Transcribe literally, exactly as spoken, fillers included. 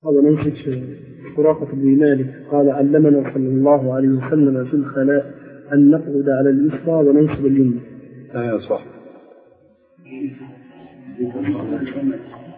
هذا ننشد سراقة بن مالك قال علمنا صلى الله عليه وسلم في الخلاء أن نقعد على اليسرى وننصب اليمنى. آه صح.